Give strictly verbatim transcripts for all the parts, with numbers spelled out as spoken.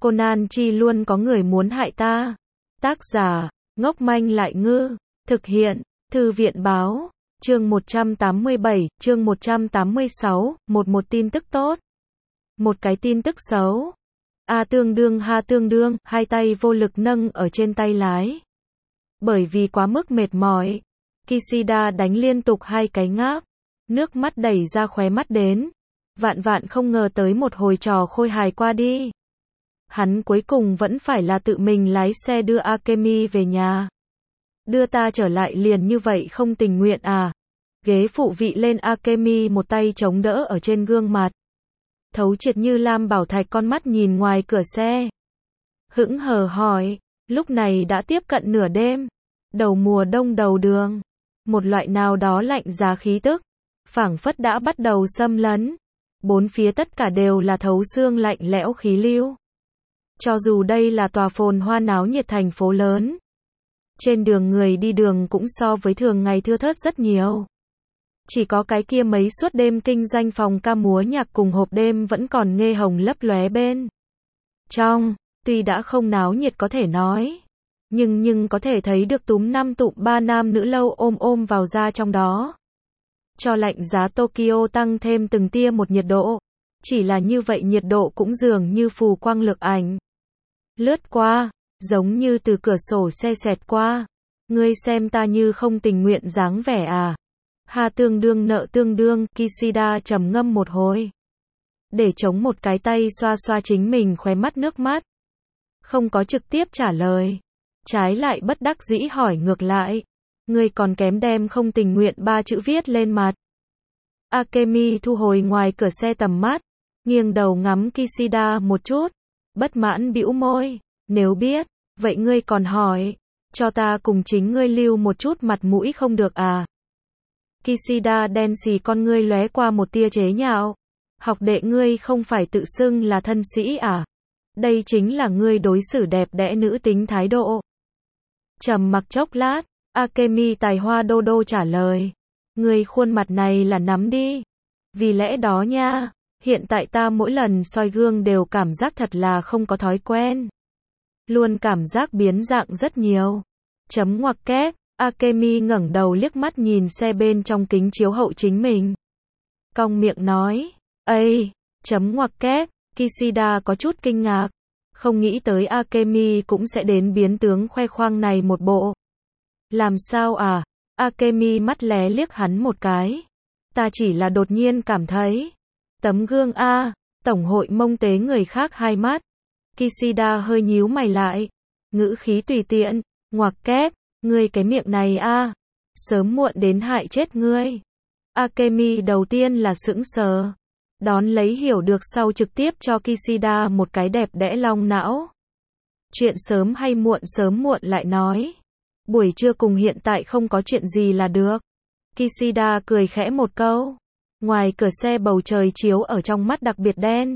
Conan chi luôn có người muốn hại ta. Tác giả, ngốc manh lại ngư. Thực hiện, Thư viện báo. Chương một trăm tám mươi bảy, chương một trăm tám mươi sáu, một một tin tức tốt. Một cái tin tức xấu. A tương đương ha tương đương, hai tay vô lực nâng ở trên tay lái. Bởi vì quá mức mệt mỏi, Kishida đánh liên tục hai cái ngáp, nước mắt đẩy ra khóe mắt đến. Vạn vạn không ngờ tới một hồi trò khôi hài qua đi. Hắn cuối cùng vẫn phải là tự mình lái xe đưa Akemi về nhà. Đưa ta trở lại liền như vậy không tình nguyện à? Ghế phụ vị lên Akemi một tay chống đỡ ở trên gương mặt. Thấu triệt như lam bảo thạch con mắt nhìn ngoài cửa xe. Hững hờ hỏi, lúc này đã tiếp cận nửa đêm. Đầu mùa đông đầu đường. Một loại nào đó lạnh giá khí tức. Phảng phất đã bắt đầu xâm lấn. Bốn phía tất cả đều là thấu xương lạnh lẽo khí lưu. Cho dù đây là tòa phồn hoa náo nhiệt thành phố lớn. Trên đường người đi đường cũng so với thường ngày thưa thớt rất nhiều. Chỉ có cái kia mấy suốt đêm kinh doanh phòng ca múa nhạc cùng hộp đêm vẫn còn nghe hồng lấp lóe bên trong, tuy đã không náo nhiệt có thể nói, nhưng nhưng có thể thấy được túm năm tụm ba nam nữ lâu ôm ôm vào ra trong đó. Cho lạnh giá Tokyo tăng thêm từng tia một nhiệt độ, chỉ là như vậy nhiệt độ cũng dường như phù quang lực ảnh. Lướt qua, giống như từ cửa sổ xe xẹt qua. Ngươi xem ta như không tình nguyện dáng vẻ à? Ha tương đương nợ tương đương, Kishida trầm ngâm một hồi. Để chống một cái tay xoa xoa chính mình khóe mắt nước mắt. Không có trực tiếp trả lời. Trái lại bất đắc dĩ hỏi ngược lại. Ngươi còn kém đem không tình nguyện ba chữ viết lên mặt. Akemi thu hồi ngoài cửa xe tầm mắt. Nghiêng đầu ngắm Kishida một chút. Bất mãn bĩu môi. Nếu biết, vậy ngươi còn hỏi. Cho ta cùng chính ngươi lưu một chút mặt mũi không được à? Kishida đen xì con ngươi lóe qua một tia chế nhạo. Học đệ ngươi không phải tự xưng là thân sĩ à? Đây chính là ngươi đối xử đẹp đẽ nữ tính thái độ. Trầm mặc chốc lát, Akemi tài hoa đô đô trả lời. Ngươi khuôn mặt này là nắm đi. Vì lẽ đó nha, hiện tại ta mỗi lần soi gương đều cảm giác thật là không có thói quen. Luôn cảm giác biến dạng rất nhiều. Chấm ngoặc kép. Akemi ngẩng đầu liếc mắt nhìn xe bên trong kính chiếu hậu chính mình. Cong miệng nói, ây, chấm ngoặc kép, Kishida có chút kinh ngạc. Không nghĩ tới Akemi cũng sẽ đến biến tướng khoe khoang này một bộ. Làm sao à? Akemi mắt lé liếc hắn một cái. Ta chỉ là đột nhiên cảm thấy. Tấm gương a, tổng hội mông tế người khác hai mắt. Kishida hơi nhíu mày lại. Ngữ khí tùy tiện, ngoặc kép. Ngươi cái miệng này a, sớm muộn đến hại chết ngươi. Akemi đầu tiên là sững sờ, đón lấy hiểu được sau trực tiếp cho Kishida một cái đẹp đẽ long não. Chuyện sớm hay muộn sớm muộn lại nói. Buổi trưa cùng hiện tại không có chuyện gì là được. Kishida cười khẽ một câu. Ngoài cửa xe bầu trời chiếu ở trong mắt đặc biệt đen.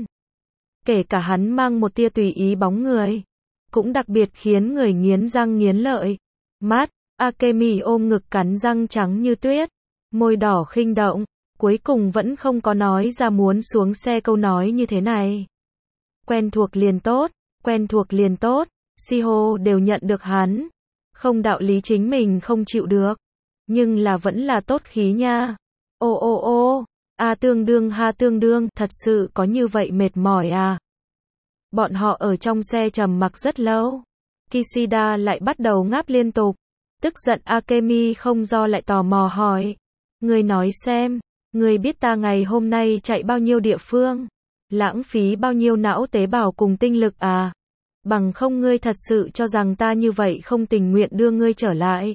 Kể cả hắn mang một tia tùy ý bóng người, cũng đặc biệt khiến người nghiến răng nghiến lợi. Mắt, Akemi ôm ngực cắn răng trắng như tuyết, môi đỏ khinh động, cuối cùng vẫn không có nói ra muốn xuống xe câu nói như thế này. Quen thuộc liền tốt, quen thuộc liền tốt, Shiho đều nhận được hắn. Không đạo lý chính mình không chịu được, nhưng là vẫn là tốt khí nha. Ô ô ô, a tương đương ha tương đương, thật sự có như vậy mệt mỏi à? Bọn họ ở trong xe trầm mặc rất lâu. Kishida lại bắt đầu ngáp liên tục. Tức giận Akemi không do lại tò mò hỏi. Ngươi nói xem, ngươi biết ta ngày hôm nay chạy bao nhiêu địa phương? Lãng phí bao nhiêu não tế bào cùng tinh lực à? Bằng không ngươi thật sự cho rằng ta như vậy không tình nguyện đưa ngươi trở lại.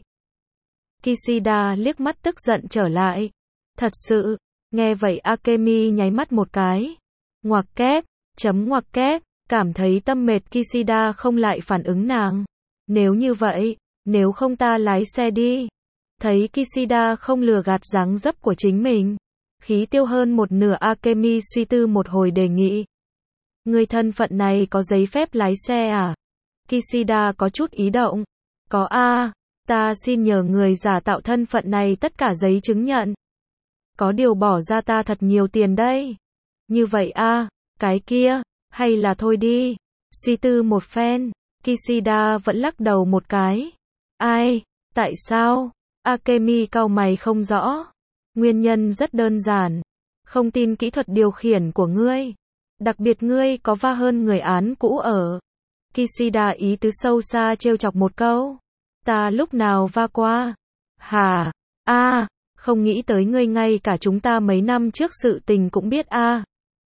Kishida liếc mắt tức giận trở lại. Thật sự, nghe vậy Akemi nháy mắt một cái. Ngoặc kép, chấm ngoặc kép. Cảm thấy tâm mệt Kishida không lại phản ứng nàng. Nếu như vậy, nếu không ta lái xe đi. Thấy Kishida không lừa gạt dáng dấp của chính mình. Khí tiêu hơn một nửa Akemi suy tư một hồi đề nghị. Người thân phận này có giấy phép lái xe à? Kishida có chút ý động. Có a, ta xin nhờ người giả tạo thân phận này tất cả giấy chứng nhận. Có điều bỏ ra ta thật nhiều tiền đây. Như vậy a, cái kia. Hay là thôi đi, Suy tư một phen, Kishida vẫn lắc đầu một cái. Ai? Tại sao? Akemi cau mày không rõ. Nguyên nhân rất đơn giản. Không tin kỹ thuật điều khiển của ngươi. Đặc biệt ngươi có va hơn người án cũ ở. Kishida ý tứ sâu xa trêu chọc một câu. Ta lúc nào va qua? Hả? A, à, không nghĩ tới ngươi ngay cả chúng ta mấy năm trước sự tình cũng biết a. À.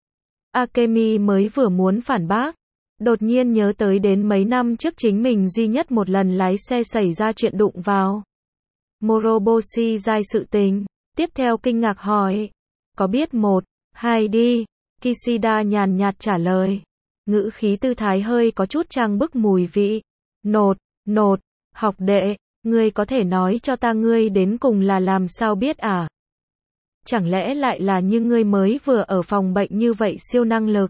Akemi mới vừa muốn phản bác. Đột nhiên nhớ tới đến mấy năm trước chính mình duy nhất một lần lái xe xảy ra chuyện đụng vào Moroboshi Giai sự tình. Tiếp theo kinh ngạc hỏi. Có biết một, hai đi. Kishida nhàn nhạt trả lời. Ngữ khí tư thái hơi có chút trang bức mùi vị. Nột, nột, học đệ, ngươi có thể nói cho ta ngươi đến cùng là làm sao biết à? Chẳng lẽ lại là như ngươi mới vừa ở phòng bệnh như vậy siêu năng lực?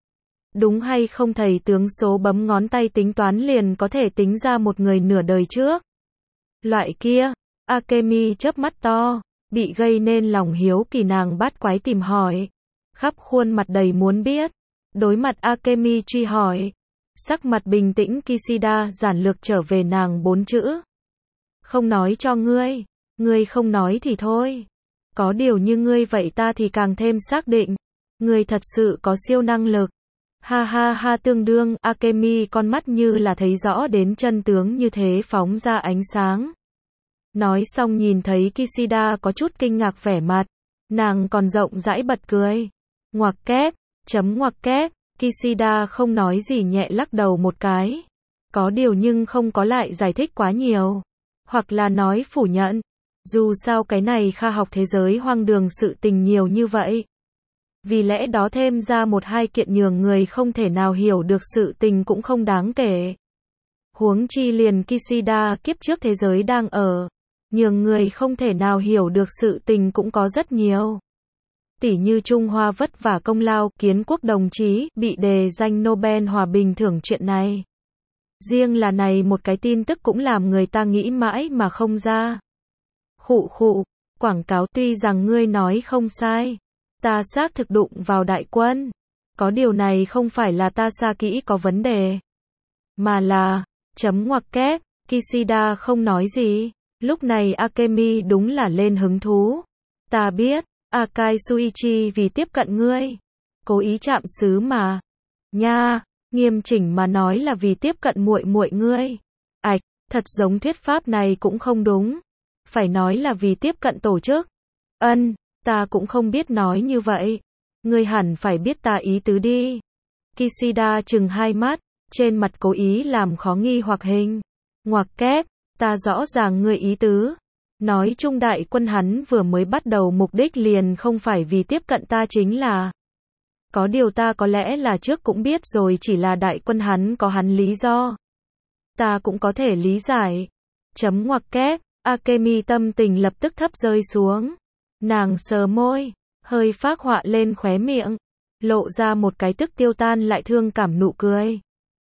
Đúng hay không thầy tướng số bấm ngón tay tính toán liền có thể tính ra một người nửa đời trước? Loại kia, Akemi chớp mắt to, bị gây nên lòng hiếu kỳ nàng bát quái tìm hỏi. Khắp khuôn mặt đầy muốn biết. Đối mặt Akemi truy hỏi. Sắc mặt bình tĩnh Kishida giản lược trở về nàng bốn chữ. Không nói cho ngươi. Ngươi không nói thì thôi. Có điều như ngươi vậy ta thì càng thêm xác định. Ngươi thật sự có siêu năng lực. Ha ha ha tương đương Akemi con mắt như là thấy rõ đến chân tướng như thế phóng ra ánh sáng. Nói xong nhìn thấy Kishida có chút kinh ngạc vẻ mặt. Nàng còn rộng rãi bật cười. Ngoặc kép, chấm ngoặc kép, Kishida không nói gì nhẹ lắc đầu một cái. Có điều nhưng không có lại giải thích quá nhiều. Hoặc là nói phủ nhận. Dù sao cái này kha học thế giới hoang đường sự tình nhiều như vậy. Vì lẽ đó thêm ra một hai kiện nhường người không thể nào hiểu được sự tình cũng không đáng kể. Huống chi liền Kishida kiếp trước thế giới đang ở. Nhường người không thể nào hiểu được sự tình cũng có rất nhiều. Tỉ như Trung Hoa vất vả công lao, kiến quốc đồng chí, bị đề danh Nobel Hòa Bình thưởng chuyện này. Riêng là này một cái tin tức cũng làm người ta nghĩ mãi mà không ra. Khụ khụ, quảng cáo tuy rằng ngươi nói không sai. Ta xác thực đụng vào đại quân. Có điều này không phải là ta xa kỹ có vấn đề. Mà là, chấm ngoặc kép, Kishida không nói gì. Lúc này Akemi đúng là lên hứng thú. Ta biết, Akai Suichi vì tiếp cận ngươi. Cố ý chạm xứ mà. Nha, nghiêm chỉnh mà nói là vì tiếp cận muội muội ngươi. Ảch, thật giống thuyết pháp này cũng không đúng. Phải nói là vì tiếp cận tổ chức. Ân, ta cũng không biết nói như vậy. Ngươi hẳn phải biết ta ý tứ đi. Kishida chừng hai mắt, trên mặt cố ý làm khó nghi hoặc hình. Ngoặc kép, ta rõ ràng ngươi ý tứ. Nói chung đại quân hắn vừa mới bắt đầu mục đích liền không phải vì tiếp cận ta chính là. Có điều ta có lẽ là trước cũng biết rồi chỉ là đại quân hắn có hắn lý do. Ta cũng có thể lý giải. Chấm ngoặc kép, Akemi tâm tình lập tức thấp rơi xuống. Nàng sờ môi, hơi phác họa lên khóe miệng. Lộ ra một cái tức tiêu tan lại thương cảm nụ cười.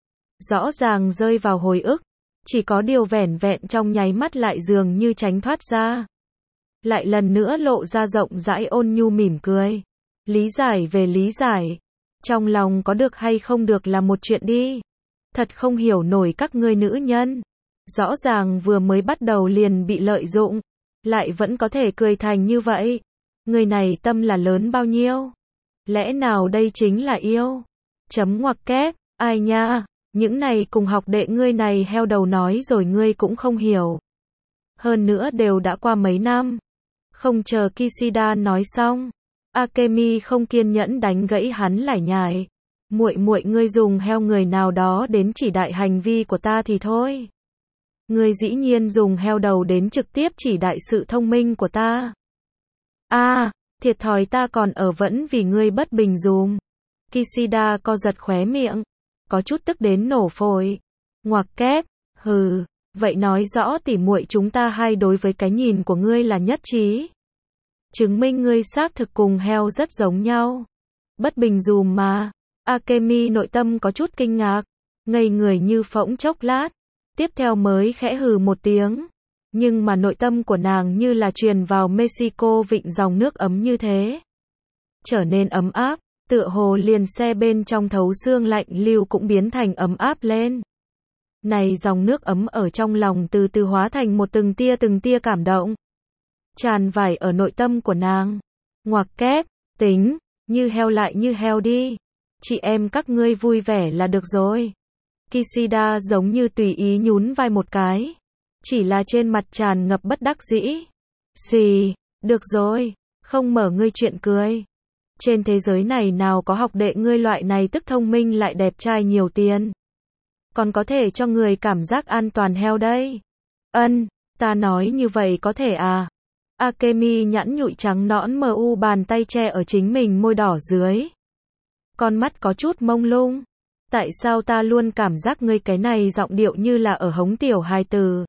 Rõ ràng rơi vào hồi ức. Chỉ có điều vẻn vẹn trong nháy mắt lại dường như tránh thoát ra. Lại lần nữa lộ ra rộng rãi ôn nhu mỉm cười. Lý giải về lý giải. Trong lòng có được hay không được là một chuyện đi. Thật không hiểu nổi các ngươi nữ nhân. Rõ ràng vừa mới bắt đầu liền bị lợi dụng. Lại vẫn có thể cười thành như vậy. Người này tâm là lớn bao nhiêu? Lẽ nào đây chính là yêu? Chấm ngoặc kép, ai nha? Những này cùng học đệ ngươi này heo đầu nói rồi ngươi cũng không hiểu. Hơn nữa đều đã qua mấy năm. Không chờ Kishida nói xong, Akemi không kiên nhẫn đánh gãy hắn lải nhải. Muội muội ngươi dùng heo người nào đó đến chỉ đại hành vi của ta thì thôi. Ngươi dĩ nhiên dùng heo đầu đến trực tiếp chỉ đại sự thông minh của ta. A, à, thiệt thòi ta còn ở vẫn vì ngươi bất bình dùm. Kishida co giật khóe miệng. Có chút tức đến nổ phổi. Ngoặc kép, hừ, vậy nói rõ tỉ muội chúng ta hai đối với cái nhìn của ngươi là nhất trí. Chứng minh ngươi xác thực cùng heo rất giống nhau. Bất bình dùm mà. Akemi nội tâm có chút kinh ngạc. Ngây người như phỗng chốc lát. Tiếp theo mới khẽ hừ một tiếng. Nhưng mà nội tâm của nàng như là truyền vào Mexico vịnh dòng nước ấm như thế. Trở nên ấm áp, Tựa hồ liền xe bên trong thấu xương lạnh lưu cũng biến thành ấm áp lên. Này dòng nước ấm ở trong lòng từ từ hóa thành một từng tia từng tia cảm động. Tràn vải ở nội tâm của nàng. Ngoặc kép, tính, như heo lại như heo đi. Chị em các ngươi vui vẻ là được rồi. Kishida giống như tùy ý nhún vai một cái. Chỉ là trên mặt tràn ngập bất đắc dĩ. Gì, được rồi, không mở ngươi chuyện cười. Trên thế giới này nào có học đệ ngươi loại này tức thông minh lại đẹp trai nhiều tiền. Còn có thể cho người cảm giác an toàn heo đây. Ân, ta nói như vậy có thể à. Akemi nhẵn nhụi trắng nõn mờ u bàn tay che ở chính mình môi đỏ dưới. Con mắt có chút mông lung. Tại sao ta luôn cảm giác ngươi cái này giọng điệu như là ở hống tiểu hài từ.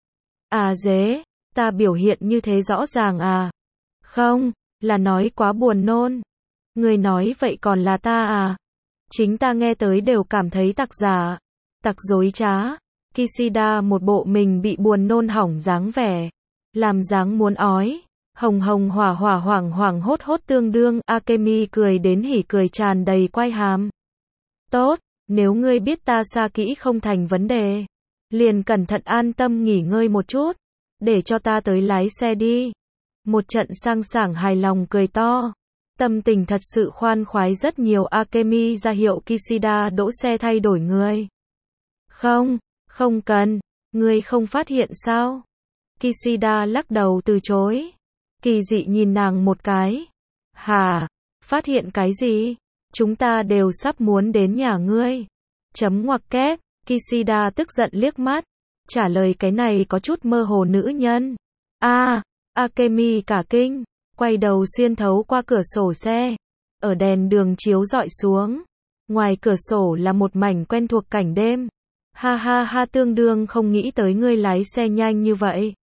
À dế, ta biểu hiện như thế rõ ràng à. Không, là nói quá buồn nôn. Ngươi nói vậy còn là ta à. Chính ta nghe tới đều cảm thấy tặc giả. Tặc dối trá. Kishida một bộ mình bị buồn nôn hỏng dáng vẻ. Làm dáng muốn ói. Hồng hồng hỏa hỏa hoảng hoảng hốt hốt tương đương. Akemi cười đến hỉ cười tràn đầy quai hàm. Tốt, nếu ngươi biết ta xa kỹ không thành vấn đề. Liền cẩn thận an tâm nghỉ ngơi một chút. Để cho ta tới lái xe đi. Một trận sang sảng hài lòng cười to. Tâm tình thật sự khoan khoái rất nhiều. Akemi ra hiệu Kishida đỗ xe thay đổi người. Không, không cần. Ngươi không phát hiện sao? Kishida lắc đầu từ chối. Kỳ dị nhìn nàng một cái. Hả? Phát hiện cái gì? Chúng ta đều sắp muốn đến nhà ngươi. Chấm ngoặc kép. Kishida tức giận liếc mắt. Trả lời cái này có chút mơ hồ nữ nhân. A, à, Akemi cả kinh. Quay đầu xuyên thấu qua cửa sổ xe. Ở đèn đường chiếu rọi xuống. Ngoài cửa sổ là một mảnh quen thuộc cảnh đêm. Ha ha ha tương đương không nghĩ tới ngươi lái xe nhanh như vậy.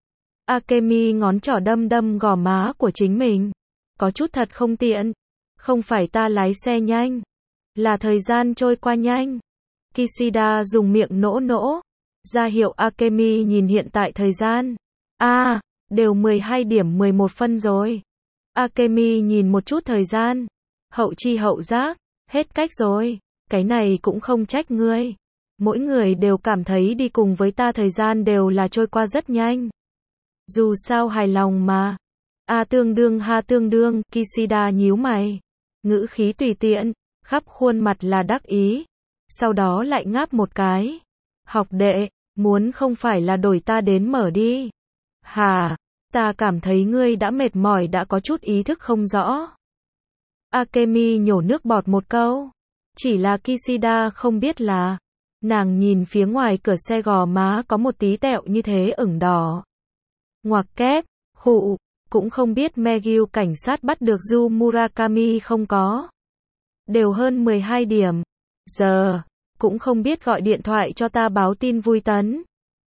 Akemi ngón trỏ đâm đâm gò má của chính mình. Có chút thật không tiện. Không phải ta lái xe nhanh. Là thời gian trôi qua nhanh. Kishida dùng miệng nỗ nỗ. Ra hiệu Akemi nhìn hiện tại thời gian. A, à, đều mười hai điểm mười một phân rồi. Akemi nhìn một chút thời gian. Hậu chi hậu giác. Hết cách rồi. Cái này cũng không trách ngươi. Mỗi người đều cảm thấy đi cùng với ta thời gian đều là trôi qua rất nhanh. Dù sao hài lòng mà. A tương đương ha tương đương. Kishida nhíu mày. Ngữ khí tùy tiện. Khắp khuôn mặt là đắc ý. Sau đó lại ngáp một cái. Học đệ, muốn không phải là đổi ta đến mở đi. Hà, ta cảm thấy ngươi đã mệt mỏi đã có chút ý thức không rõ. Akemi nhổ nước bọt một câu. Chỉ là Kishida không biết là. Nàng nhìn phía ngoài cửa xe gò má có một tí tẹo như thế ửng đỏ. Ngoặc kép, khụ, cũng không biết Megyu cảnh sát bắt được Yu Murakami không có. Đều hơn mười hai điểm. Giờ, cũng không biết gọi điện thoại cho ta báo tin vui tấn.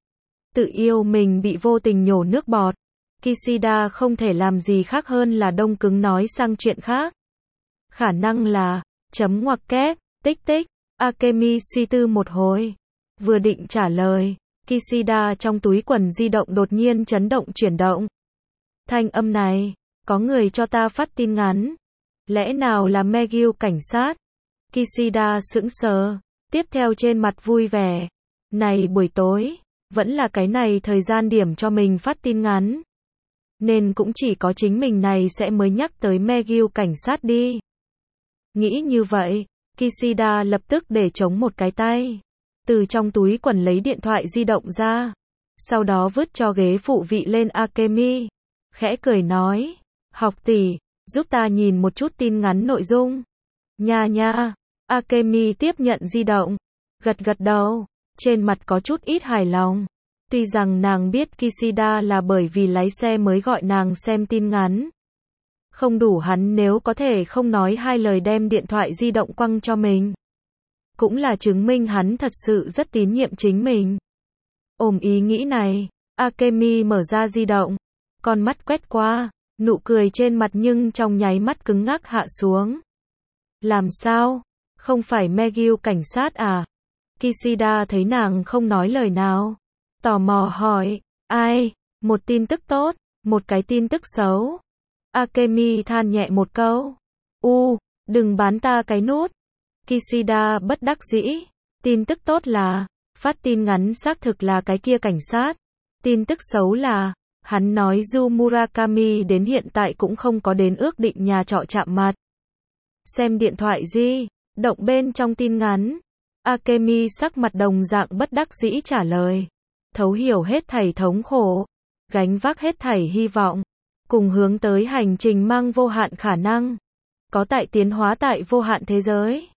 Tự yêu mình bị vô tình nhổ nước bọt. Kishida không thể làm gì khác hơn là đông cứng nói sang chuyện khác. Khả năng là, chấm ngoặc kép, tích tích. Akemi suy tư một hồi. Vừa định trả lời, Kishida trong túi quần di động đột nhiên chấn động chuyển động. Thanh âm này, có người cho ta phát tin ngắn. Lẽ nào là Megyu cảnh sát? Kishida sững sờ, tiếp theo trên mặt vui vẻ. Này buổi tối, vẫn là cái này thời gian điểm cho mình phát tin ngắn. Nên cũng chỉ có chính mình này sẽ mới nhắc tới Megyu cảnh sát đi. Nghĩ như vậy. Kishida lập tức để chống một cái tay. Từ trong túi quần lấy điện thoại di động ra. Sau đó vứt cho ghế phụ vị lên Akemi. Khẽ cười nói. Học tỷ, giúp ta nhìn một chút tin ngắn nội dung. Nha nha. Akemi tiếp nhận di động. Gật gật đầu. Trên mặt có chút ít hài lòng. Tuy rằng nàng biết Kishida là bởi vì lái xe mới gọi nàng xem tin ngắn. Không đủ hắn nếu có thể không nói hai lời đem điện thoại di động quăng cho mình. Cũng là chứng minh hắn thật sự rất tín nhiệm chính mình. Ôm ý nghĩ này, Akemi mở ra di động. Con mắt quét qua, nụ cười trên mặt nhưng trong nháy mắt cứng ngắc hạ xuống. Làm sao? Không phải Megyu cảnh sát à? Kishida thấy nàng không nói lời nào. Tò mò hỏi, ai? Một tin tức tốt, một cái tin tức xấu. Akemi than nhẹ một câu. U, Đừng bán ta cái nút. Kishida bất đắc dĩ. Tin tức tốt là, phát tin ngắn xác thực là cái kia cảnh sát. Tin tức xấu là, hắn nói Yu Murakami đến hiện tại cũng không có đến ước định nhà trọ chạm mặt. Xem điện thoại di động bên trong tin ngắn. Akemi sắc mặt đồng dạng bất đắc dĩ trả lời. Thấu hiểu hết thảy thống khổ, gánh vác hết thảy hy vọng, cùng hướng tới hành trình mang vô hạn khả năng, có tại tiến hóa tại vô hạn thế giới.